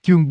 Chương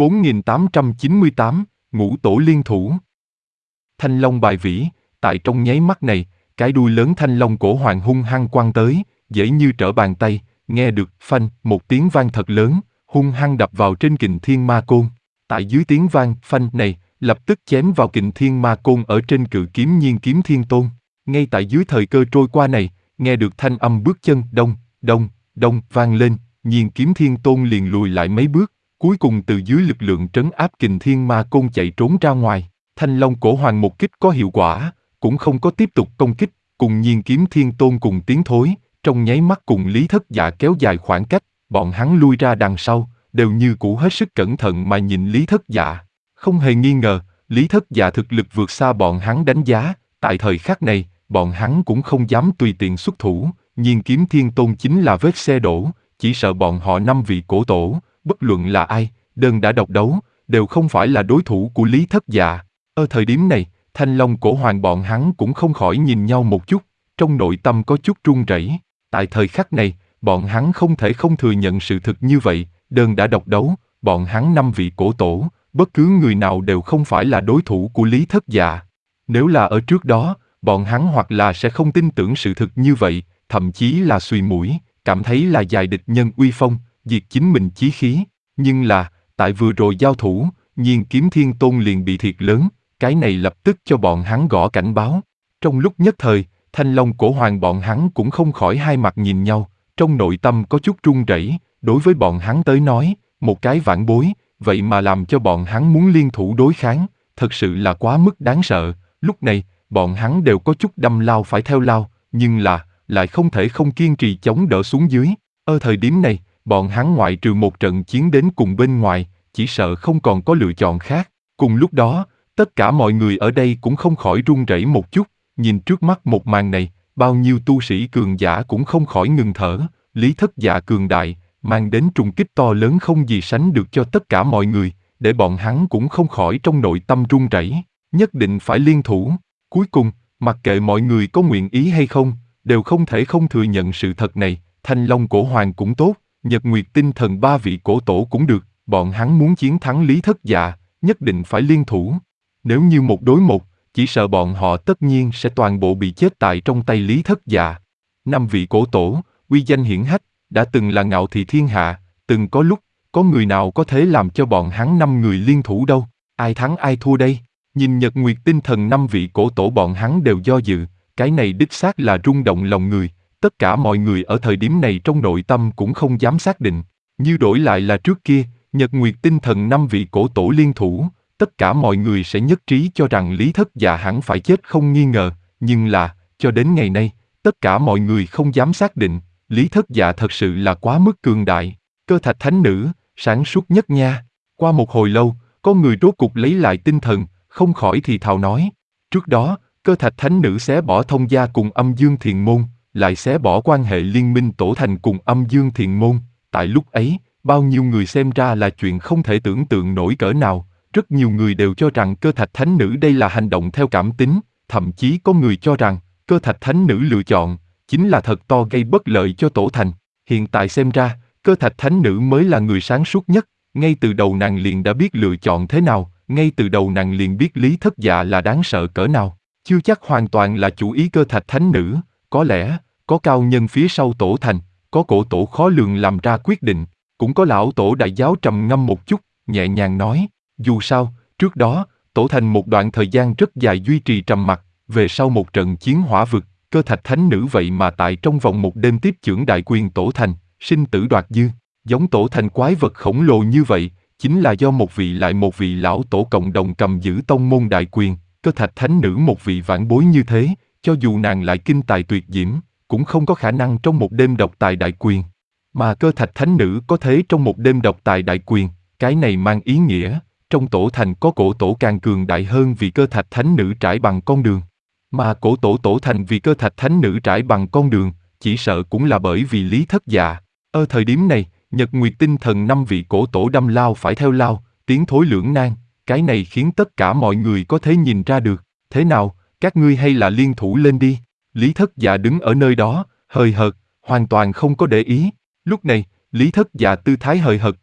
4898, Ngũ Tổ Liên Thủ. Thanh long bài vĩ, tại trong nháy mắt này, cái đuôi lớn thanh long cổ hoàng hung hăng quăng tới, dễ như trở bàn tay, nghe được phanh một tiếng vang thật lớn, hung hăng đập vào trên kình thiên ma côn. Tại dưới tiếng vang phanh này, lập tức chém vào kình thiên ma côn ở trên cự kiếm Nhiên Kiếm Thiên Tôn. Ngay tại dưới thời cơ trôi qua này, nghe được thanh âm bước chân đông, đông, đông vang lên, Nhiên Kiếm Thiên Tôn liền lùi lại mấy bước, cuối cùng từ dưới lực lượng trấn áp kình thiên ma côn chạy trốn ra ngoài. Thanh long cổ hoàng một kích có hiệu quả, cũng không có tiếp tục công kích, cùng Nhiên Kiếm Thiên Tôn cùng tiến thối, trong nháy mắt cùng Lý Thất Dạ kéo dài khoảng cách, bọn hắn lui ra đằng sau, đều như cũ hết sức cẩn thận mà nhìn Lý Thất Dạ. Không hề nghi ngờ, Lý Thất Dạ thực lực vượt xa bọn hắn đánh giá, tại thời khắc này, bọn hắn cũng không dám tùy tiện xuất thủ, Nhiên Kiếm Thiên Tôn chính là vết xe đổ, chỉ sợ bọn họ 5 vị cổ tổ, bất luận là ai, đơn đã độc đấu, đều không phải là đối thủ của Lý Thất Dạ. Ở thời điểm này, Thanh Long cổ hoàng bọn hắn cũng không khỏi nhìn nhau một chút, trong nội tâm có chút run rẩy. Tại thời khắc này, bọn hắn không thể không thừa nhận sự thực như vậy, đơn đã độc đấu, bọn hắn 5 vị cổ tổ, bất cứ người nào đều không phải là đối thủ của Lý Thất Dạ. Nếu là ở trước đó, bọn hắn hoặc là sẽ không tin tưởng sự thực như vậy, thậm chí là xùi mũi, cảm thấy là dài địch nhân uy phong, diệt chính mình chí khí. Nhưng là, tại vừa rồi giao thủ, Nhiên Kiếm Thiên Tôn liền bị thiệt lớn, cái này lập tức cho bọn hắn gõ cảnh báo. Trong lúc nhất thời, Thanh Long cổ hoàng bọn hắn cũng không khỏi hai mặt nhìn nhau, trong nội tâm có chút run rẩy. Đối với bọn hắn tới nói, một cái vãn bối, vậy mà làm cho bọn hắn muốn liên thủ đối kháng, thật sự là quá mức đáng sợ. Lúc này, bọn hắn đều có chút đâm lao phải theo lao, nhưng là, lại không thể không kiên trì chống đỡ xuống dưới. Ở thời điểm này, bọn hắn ngoại trừ một trận chiến đến cùng bên ngoài, chỉ sợ không còn có lựa chọn khác. Cùng lúc đó, tất cả mọi người ở đây cũng không khỏi run rẩy một chút, nhìn trước mắt một màn này, bao nhiêu tu sĩ cường giả cũng không khỏi ngừng thở. Lý Thất Dạ cường đại, mang đến trùng kích to lớn không gì sánh được cho tất cả mọi người, để bọn hắn cũng không khỏi trong nội tâm run rẩy, nhất định phải liên thủ. Cuối cùng, mặc kệ mọi người có nguyện ý hay không, đều không thể không thừa nhận sự thật này. Thanh Long cổ hoàng cũng tốt, Nhật Nguyệt Tinh Thần 3 vị cổ tổ cũng được, bọn hắn muốn chiến thắng Lý Thất Dạ, nhất định phải liên thủ. Nếu như một đối một, chỉ sợ bọn họ tất nhiên sẽ toàn bộ bị chết tại trong tay Lý Thất Dạ. 5 vị cổ tổ, uy danh hiển hách, đã từng là ngạo thị thiên hạ, từng có lúc, có người nào có thể làm cho bọn hắn 5 người liên thủ đâu, ai thắng ai thua đây? Nhìn Nhật Nguyệt Tinh Thần 5 vị cổ tổ bọn hắn đều do dự, cái này đích xác là rung động lòng người, tất cả mọi người ở thời điểm này trong nội tâm cũng không dám xác định, như đổi lại là trước kia, Nhật Nguyệt Tinh Thần 5 vị cổ tổ liên thủ, tất cả mọi người sẽ nhất trí cho rằng Lý Thất Dạ hẳn phải chết không nghi ngờ, nhưng là, cho đến ngày nay, tất cả mọi người không dám xác định, Lý Thất Dạ thật sự là quá mức cường đại. Cơ Thạch Thánh Nữ, sáng suốt nhất nha. Qua một hồi lâu, có người rốt cục lấy lại tinh thần, không khỏi thì thào nói. Trước đó, Cơ Thạch Thánh Nữ xé bỏ Thông Gia cùng Âm Dương Thiền Môn, lại xé bỏ quan hệ liên minh tổ thành cùng Âm Dương Thiền Môn. Tại lúc ấy, bao nhiêu người xem ra là chuyện không thể tưởng tượng nổi cỡ nào. Rất nhiều người đều cho rằng Cơ Thạch Thánh Nữ đây là hành động theo cảm tính, thậm chí có người cho rằng Cơ Thạch Thánh Nữ lựa chọn chính là thật to gây bất lợi cho tổ thành. Hiện tại xem ra, Cơ Thạch Thánh Nữ mới là người sáng suốt nhất, ngay từ đầu nàng liền đã biết lựa chọn thế nào, ngay từ đầu nàng liền biết Lý Thất Dạ là đáng sợ cỡ nào. Chưa chắc hoàn toàn là chủ ý Cơ Thạch Thánh Nữ, có lẽ, có cao nhân phía sau tổ thành, có cổ tổ khó lường làm ra quyết định, cũng có lão tổ đại giáo trầm ngâm một chút, nhẹ nhàng nói, dù sao, trước đó, tổ thành một đoạn thời gian rất dài duy trì trầm mặc, về sau một trận chiến hỏa vực, Cơ Thạch Thánh Nữ vậy mà tại trong vòng một đêm tiếp chưởng đại quyền tổ thành, sinh tử đoạt dư, giống tổ thành quái vật khổng lồ như vậy, chính là do một vị lại một vị lão tổ cộng đồng cầm giữ tông môn đại quyền. Cơ Thạch Thánh Nữ một vị vãn bối như thế, cho dù nàng lại kinh tài tuyệt diễm, cũng không có khả năng trong một đêm độc tài đại quyền. Mà Cơ Thạch Thánh Nữ có thế trong một đêm độc tài đại quyền, cái này mang ý nghĩa, trong tổ thành có cổ tổ càng cường đại hơn vì Cơ Thạch Thánh Nữ trải bằng con đường. Mà cổ tổ tổ thành vì Cơ Thạch Thánh Nữ trải bằng con đường, chỉ sợ cũng là bởi vì Lý Thất Dạ. Ở thời điểm này, Nhật Nguyệt Tinh Thần 5 vị cổ tổ đâm lao phải theo lao, tiến thối lưỡng nan, cái này khiến tất cả mọi người có thể nhìn ra được. Thế nào, các ngươi hay là liên thủ lên đi. Lý Thất Dạ đứng ở nơi đó, hời hợt, hoàn toàn không có để ý. Lúc này, Lý Thất Dạ tư thái hời hợt kia,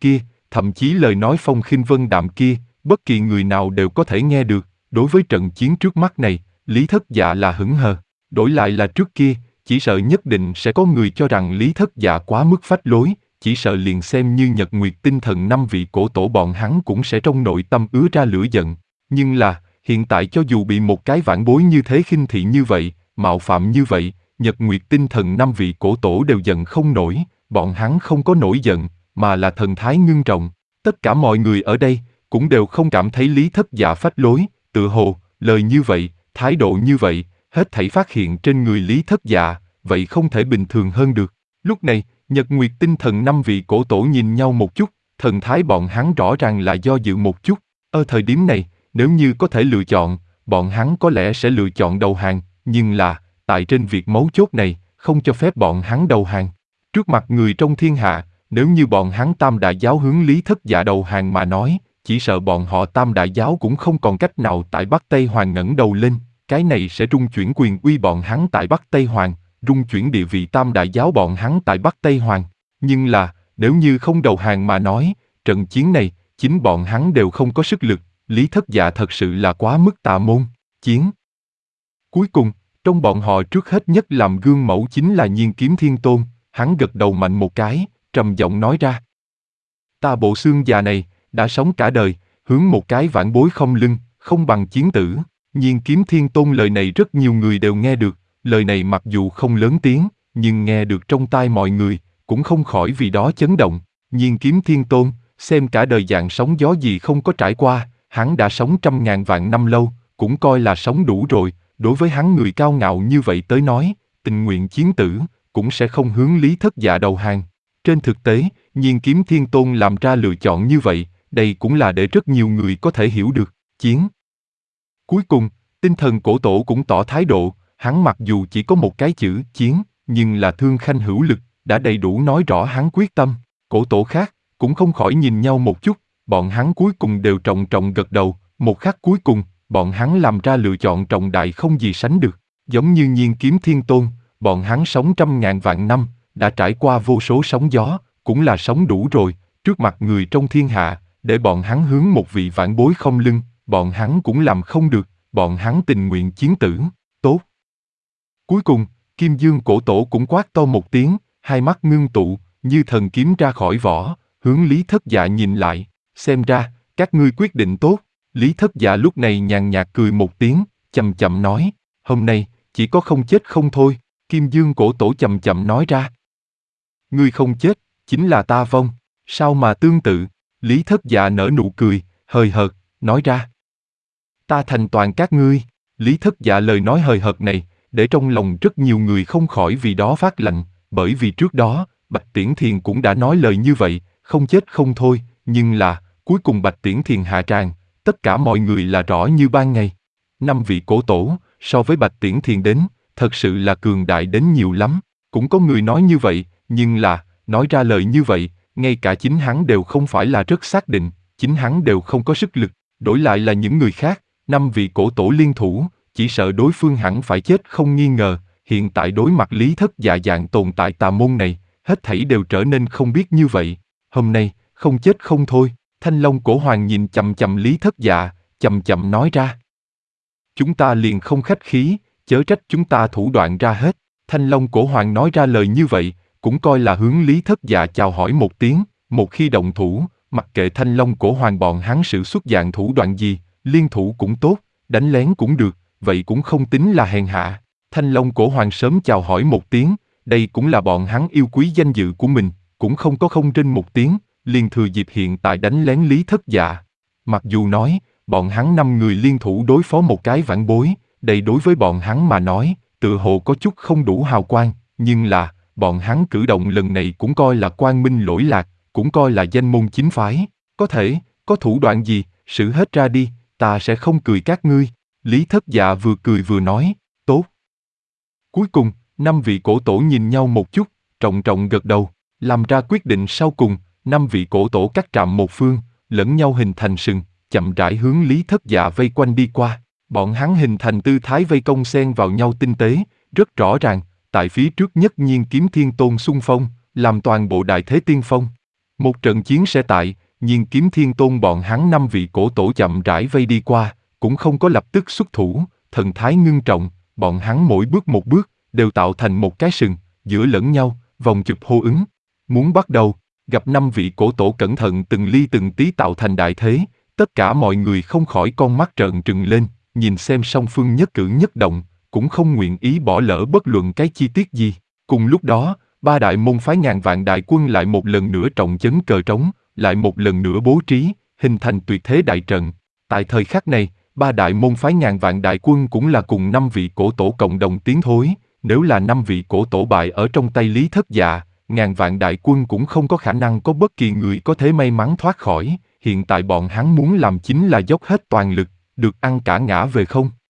thậm chí lời nói phong khinh vân đạm kia, bất kỳ người nào đều có thể nghe được. Đối với trận chiến trước mắt này, Lý Thất Dạ là hững hờ. Đổi lại là trước kia, chỉ sợ nhất định sẽ có người cho rằng Lý Thất Dạ quá mức phách lối, chỉ sợ liền xem như Nhật Nguyệt tinh thần 5 vị cổ tổ bọn hắn cũng sẽ trong nội tâm ứa ra lửa giận. Nhưng là, hiện tại cho dù bị một cái vãn bối như thế khinh thị như vậy, mạo phạm như vậy, Nhật Nguyệt tinh thần 5 vị cổ tổ đều giận không nổi, bọn hắn không có nổi giận, mà là thần thái ngưng trọng. Tất cả mọi người ở đây cũng đều không cảm thấy Lý Thất Dạ phách lối, tự hồ, lời như vậy, thái độ như vậy, hết thảy phát hiện trên người Lý Thất Dạ, vậy không thể bình thường hơn được. Lúc này, Nhật Nguyệt tinh thần 5 vị cổ tổ nhìn nhau một chút, thần thái bọn hắn rõ ràng là do dự một chút. Ở thời điểm này, nếu như có thể lựa chọn, bọn hắn có lẽ sẽ lựa chọn đầu hàng, nhưng là, tại trên việc mấu chốt này, không cho phép bọn hắn đầu hàng. Trước mặt người trong thiên hạ, nếu như bọn hắn Tam Đại Giáo hướng Lý Thất Dạ đầu hàng mà nói, chỉ sợ bọn họ Tam Đại Giáo cũng không còn cách nào tại Bắc Tây Hoàng ngẩng đầu lên, cái này sẽ rung chuyển quyền uy bọn hắn tại Bắc Tây Hoàng, rung chuyển địa vị Tam Đại Giáo bọn hắn tại Bắc Tây Hoàng. Nhưng là, nếu như không đầu hàng mà nói, trận chiến này, chính bọn hắn đều không có sức lực, Lý Thất Dạ thật sự là quá mức tà môn. Chiến. Cuối cùng, trong bọn họ trước hết nhất làm gương mẫu chính là Nhiên Kiếm Thiên Tôn, hắn gật đầu mạnh một cái, trầm giọng nói ra. Ta bộ xương già này, đã sống cả đời, hướng một cái vãn bối không lưng, không bằng chiến tử. Nhiên Kiếm Thiên Tôn lời này rất nhiều người đều nghe được, lời này mặc dù không lớn tiếng, nhưng nghe được trong tai mọi người, cũng không khỏi vì đó chấn động. Nhiên Kiếm Thiên Tôn, xem cả đời dạng sóng gió gì không có trải qua, hắn đã sống 100.000 vạn năm lâu, cũng coi là sống đủ rồi. Đối với hắn người cao ngạo như vậy tới nói, tình nguyện chiến tử, cũng sẽ không hướng Lý Thất Dạ đầu hàng. Trên thực tế, Nhiên Kiếm Thiên Tôn làm ra lựa chọn như vậy, đây cũng là để rất nhiều người có thể hiểu được. Chiến. Cuối cùng, tinh thần cổ tổ cũng tỏ thái độ, hắn mặc dù chỉ có một cái chữ chiến, nhưng là thương khanh hữu lực, đã đầy đủ nói rõ hắn quyết tâm. Cổ tổ khác, cũng không khỏi nhìn nhau một chút, bọn hắn cuối cùng đều trọng trọng gật đầu, một khắc cuối cùng, bọn hắn làm ra lựa chọn trọng đại không gì sánh được. Giống như Nhiên Kiếm Thiên Tôn, bọn hắn sống 100.000 vạn năm, đã trải qua vô số sóng gió, cũng là sống đủ rồi, trước mặt người trong thiên hạ, để bọn hắn hướng một vị vãn bối không lưng, bọn hắn cũng làm không được, bọn hắn tình nguyện chiến tử, tốt. Cuối cùng, Kim Dương cổ tổ cũng quát to một tiếng, hai mắt ngưng tụ, như thần kiếm ra khỏi vỏ, hướng Lý Thất Dạ nhìn lại, xem ra, các ngươi quyết định tốt. Lý Thất Dạ lúc này nhàn nhạt cười một tiếng, chậm chậm nói, hôm nay, chỉ có không chết không thôi. Kim Dương cổ tổ chậm chậm nói ra. Ngươi không chết, chính là ta vong, sao mà tương tự? Lý Thất Dạ nở nụ cười, hời hợt, nói ra. Ta thành toàn các ngươi. Lý Thất Dạ lời nói hời hợt này, để trong lòng rất nhiều người không khỏi vì đó phát lạnh, bởi vì trước đó, Bạch Tiễn Thiền cũng đã nói lời như vậy, không chết không thôi, nhưng là, cuối cùng Bạch Tiễn Thiền hạ tràng, tất cả mọi người là rõ như ban ngày. 5 vị cổ tổ, so với Bạch Tiễn Thiền đến, thật sự là cường đại đến nhiều lắm. Cũng có người nói như vậy, nhưng là, nói ra lời như vậy, ngay cả chính hắn đều không phải là rất xác định, chính hắn đều không có sức lực. Đổi lại là những người khác, 5 vị cổ tổ liên thủ, chỉ sợ đối phương hẳn phải chết không nghi ngờ. Hiện tại đối mặt Lý Thất Dạ dạng tồn tại tà môn này, hết thảy đều trở nên không biết như vậy. Hôm nay, không chết không thôi. Thanh Long cổ hoàng nhìn chằm chằm Lý Thất Dạ, chậm chậm nói ra. Chúng ta liền không khách khí, chớ trách chúng ta thủ đoạn ra hết. Thanh Long cổ hoàng nói ra lời như vậy, cũng coi là hướng Lý Thất Dạ chào hỏi một tiếng, một khi động thủ, mặc kệ Thanh Long cổ hoàng bọn hắn sử xuất dạng thủ đoạn gì, liên thủ cũng tốt, đánh lén cũng được, vậy cũng không tính là hèn hạ. Thanh Long cổ hoàng sớm chào hỏi một tiếng, đây cũng là bọn hắn yêu quý danh dự của mình, cũng không có không rên một tiếng, liền thừa dịp hiện tại đánh lén Lý Thất Dạ. Mặc dù nói, bọn hắn 5 người liên thủ đối phó một cái vãn bối, đây đối với bọn hắn mà nói, tựa hồ có chút không đủ hào quang, nhưng là, bọn hắn cử động lần này cũng coi là quang minh lỗi lạc, cũng coi là danh môn chính phái. Có thể, có thủ đoạn gì, sử hết ra đi, ta sẽ không cười các ngươi. Lý Thất Dạ vừa cười vừa nói, tốt. Cuối cùng, 5 vị cổ tổ nhìn nhau một chút, trọng trọng gật đầu, làm ra quyết định sau cùng. 5 vị cổ tổ cắt trạm một phương, lẫn nhau hình thành sừng, chậm rãi hướng Lý Thất Dạ vây quanh đi qua. Bọn hắn hình thành tư thái vây công xen vào nhau tinh tế, rất rõ ràng, tại phía trước nhất Nhiên Kiếm Thiên Tôn xung phong, làm toàn bộ đại thế tiên phong. Một trận chiến sẽ tại, nhưng Kiếm Thiên Tôn bọn hắn 5 vị cổ tổ chậm rãi vây đi qua, cũng không có lập tức xuất thủ, thần thái ngưng trọng, bọn hắn mỗi bước một bước, đều tạo thành một cái sừng, giữa lẫn nhau, vòng chụp hô ứng. Muốn bắt đầu, gặp 5 vị cổ tổ cẩn thận từng ly từng tí tạo thành đại thế, tất cả mọi người không khỏi con mắt trợn trừng lên, nhìn xem song phương nhất cử nhất động, cũng không nguyện ý bỏ lỡ bất luận cái chi tiết gì. Cùng lúc đó, 3 đại môn phái ngàn vạn đại quân lại một lần nữa trọng chấn cờ trống, lại một lần nữa bố trí, hình thành tuyệt thế đại trận. Tại thời khắc này, 3 đại môn phái ngàn vạn đại quân cũng là cùng 5 vị cổ tổ cộng đồng tiến thối, nếu là 5 vị cổ tổ bại ở trong tay Lý Thất Dạ, ngàn vạn đại quân cũng không có khả năng có bất kỳ người có thể may mắn thoát khỏi, hiện tại bọn hắn muốn làm chính là dốc hết toàn lực, được ăn cả ngã về không.